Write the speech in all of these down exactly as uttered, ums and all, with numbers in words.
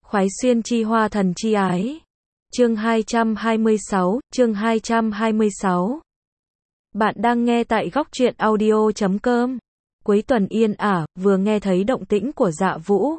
Khoái xuyên chi hoa thần chi ái. Chương hai trăm hai mươi sáu, chương hai trăm hai mươi sáu. Bạn đang nghe tại góc truyện audio chấm com. Cuối tuần yên ả, vừa nghe thấy động tĩnh của Dạ Vũ.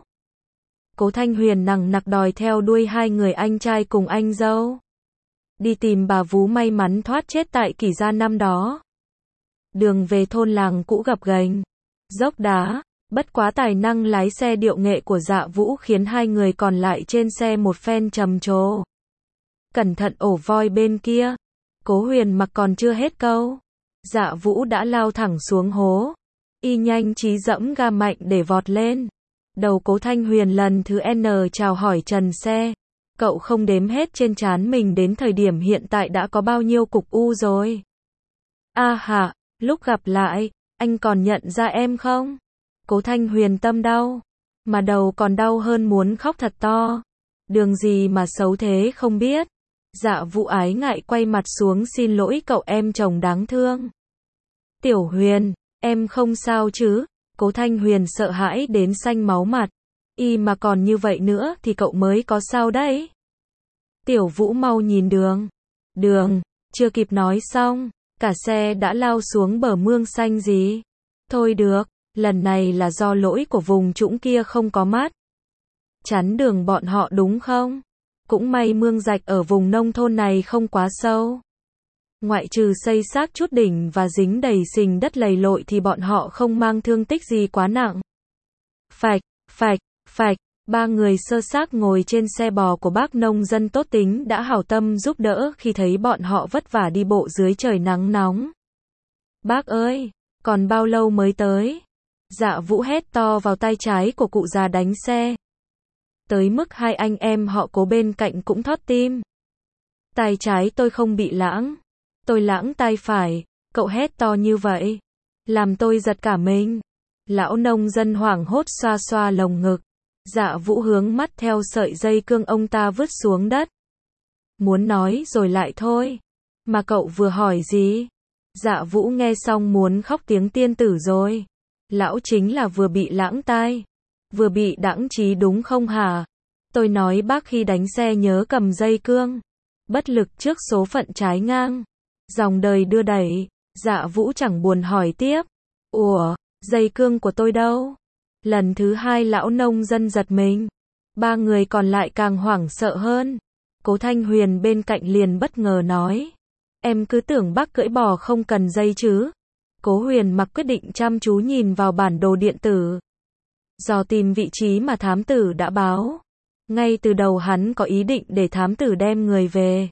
Cố Thanh Huyền nằng nặc đòi theo đuôi hai người anh trai cùng anh dâu. Đi tìm bà vú may mắn thoát chết tại Kỷ Gia năm đó. Đường về thôn làng cũ gập ghềnh, dốc đá, bất quá tài năng lái xe điệu nghệ của Dạ Vũ khiến hai người còn lại trên xe một phen trầm trồ. Cẩn thận ổ voi bên kia. Cố Huyền Mặc còn chưa hết câu, Dạ Vũ đã lao thẳng xuống hố. Y nhanh trí dẫm ga mạnh để vọt lên. Đầu Cố Thanh Huyền lần thứ N chào hỏi trần xe. Cậu không đếm hết trên trán mình đến thời điểm hiện tại đã có bao nhiêu cục u rồi. A hả, lúc gặp lại, anh còn nhận ra em không? Cố Thanh Huyền tâm đau, mà đầu còn đau hơn muốn khóc thật to. Đường gì mà xấu thế không biết. Dạ Vũ ái ngại quay mặt xuống xin lỗi cậu em chồng đáng thương. Tiểu Huyền, em không sao chứ? Cố Thanh Huyền sợ hãi đến xanh máu mặt. Y mà còn như vậy nữa thì cậu mới có sao đấy. Tiểu Vũ mau nhìn đường. Đường, chưa kịp nói xong, cả xe đã lao xuống bờ mương xanh gì. Thôi được, lần này là do lỗi của vùng trũng kia không có mắt. Chắn đường bọn họ đúng không? Cũng may mương rạch ở vùng nông thôn này không quá sâu. Ngoại trừ xây xác chút đỉnh và dính đầy sình đất lầy lội thì bọn họ không mang thương tích gì quá nặng. Phạch, phạch, phạch, ba người sơ xác ngồi trên xe bò của bác nông dân tốt tính đã hảo tâm giúp đỡ khi thấy bọn họ vất vả đi bộ dưới trời nắng nóng. Bác ơi, còn bao lâu mới tới? Dạ Vũ hét to vào tai trái của cụ già đánh xe. Tới mức hai anh em họ Cố bên cạnh cũng thót tim. Tai trái tôi không bị lãng. Tôi lãng tai phải. Cậu hét to như vậy, làm tôi giật cả mình. Lão nông dân hoảng hốt xoa xoa lồng ngực. Dạ Vũ hướng mắt theo sợi dây cương ông ta vứt xuống đất. Muốn nói rồi lại thôi. Mà cậu vừa hỏi gì? Dạ Vũ nghe xong muốn khóc tiếng tiên tử rồi. Lão chính là vừa bị lãng tai, vừa bị đãng trí đúng không hả? Tôi nói bác khi đánh xe nhớ cầm dây cương. Bất lực trước số phận trái ngang. Dòng đời đưa đẩy. Dạ Vũ chẳng buồn hỏi tiếp. Ủa, dây cương của tôi đâu? Lần thứ hai lão nông dân giật mình. Ba người còn lại càng hoảng sợ hơn. Cố Thanh Huyền bên cạnh liền bất ngờ nói. Em cứ tưởng bác cưỡi bò không cần dây chứ. Cố Huyền Mặc quyết định chăm chú nhìn vào bản đồ điện tử. Dò tìm vị trí mà thám tử đã báo. Ngay từ đầu hắn có ý định để thám tử đem người về.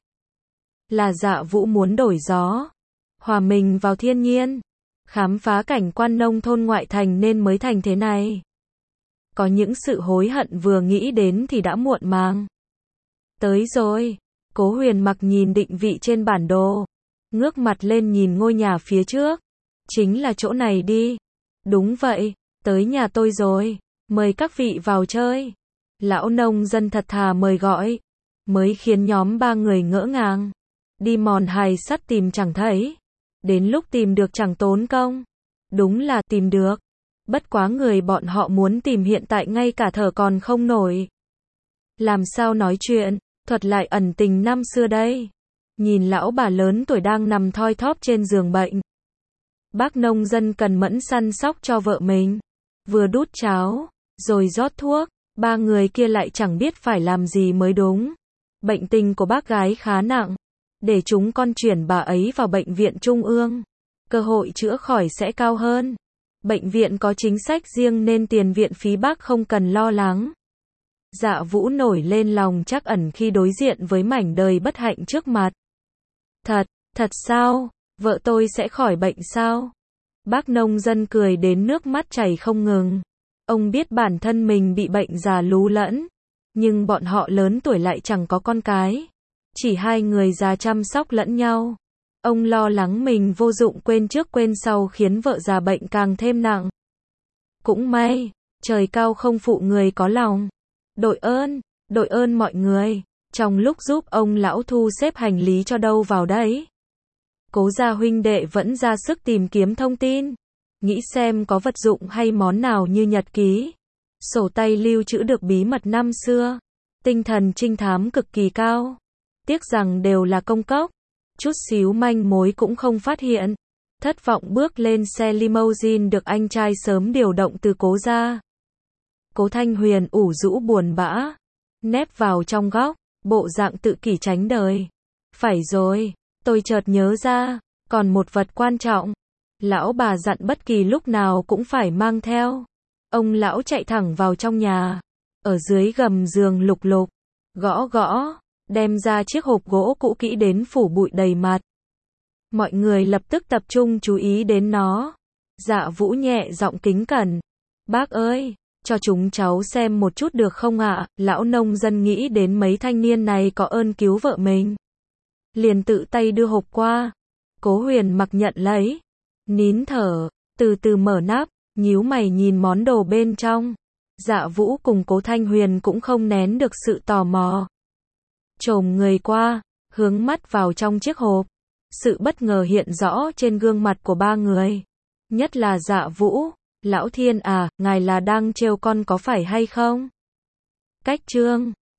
Là Dạ Vũ muốn đổi gió, hòa mình vào thiên nhiên, khám phá cảnh quan nông thôn ngoại thành nên mới thành thế này. Có những sự hối hận vừa nghĩ đến thì đã muộn màng. Tới rồi. Cố Huyền Mặc nhìn định vị trên bản đồ, ngước mặt lên nhìn ngôi nhà phía trước. Chính là chỗ này đi. Đúng vậy, tới nhà tôi rồi. Mời các vị vào chơi. Lão nông dân thật thà mời gọi, mới khiến nhóm ba người ngỡ ngàng. Đi mòn hài sắt tìm chẳng thấy. Đến lúc tìm được chẳng tốn công. Đúng là tìm được. Bất quá người bọn họ muốn tìm hiện tại ngay cả thở còn không nổi. Làm sao nói chuyện, thuật lại ẩn tình năm xưa đây. Nhìn lão bà lớn tuổi đang nằm thoi thóp trên giường bệnh. Bác nông dân cần mẫn săn sóc cho vợ mình. Vừa đút cháo, rồi rót thuốc. Ba người kia lại chẳng biết phải làm gì mới đúng. Bệnh tình của bác gái khá nặng. Để chúng con chuyển bà ấy vào bệnh viện trung ương. Cơ hội chữa khỏi sẽ cao hơn. Bệnh viện có chính sách riêng nên tiền viện phí bác không cần lo lắng. Dạ Vũ nổi lên lòng trắc ẩn khi đối diện với mảnh đời bất hạnh trước mặt. Thật, thật sao? Vợ tôi sẽ khỏi bệnh sao? Bác nông dân cười đến nước mắt chảy không ngừng. Ông biết bản thân mình bị bệnh già lú lẫn. Nhưng bọn họ lớn tuổi lại chẳng có con cái. Chỉ hai người già chăm sóc lẫn nhau. Ông lo lắng mình vô dụng quên trước quên sau khiến vợ già bệnh càng thêm nặng. Cũng may, trời cao không phụ người có lòng. Đội ơn, đội ơn mọi người. Trong lúc giúp ông lão thu xếp hành lý cho đâu vào đấy. Cố gia huynh đệ vẫn ra sức tìm kiếm thông tin. Nghĩ xem có vật dụng hay món nào như nhật ký, sổ tay lưu trữ được bí mật năm xưa. Tinh thần trinh thám cực kỳ cao. Tiếc rằng đều là công cốc. Chút xíu manh mối cũng không phát hiện. Thất vọng bước lên xe limousine được anh trai sớm điều động từ Cố gia. Cố Thanh Huyền ủ rũ buồn bã, nép vào trong góc, bộ dạng tự kỷ tránh đời. Phải rồi, tôi chợt nhớ ra, còn một vật quan trọng. Lão bà dặn bất kỳ lúc nào cũng phải mang theo. Ông lão chạy thẳng vào trong nhà, ở dưới gầm giường lục lục, gõ gõ, đem ra chiếc hộp gỗ cũ kỹ đến phủ bụi đầy mặt. Mọi người lập tức tập trung chú ý đến nó. Dạ Vũ nhẹ giọng kính cẩn. Bác ơi, cho chúng cháu xem một chút được không ạ? Lão nông dân nghĩ đến mấy thanh niên này có ơn cứu vợ mình. Liền tự tay đưa hộp qua. Cố Huyền mặc nhận lấy. Nín thở, từ từ mở nắp, nhíu mày nhìn món đồ bên trong. Dạ Vũ cùng Cố Thanh Huyền cũng không nén được sự tò mò. Chồm người qua, hướng mắt vào trong chiếc hộp. Sự bất ngờ hiện rõ trên gương mặt của ba người. Nhất là Dạ Vũ. Lão Thiên à, ngài là đang trêu con có phải hay không? Cách chương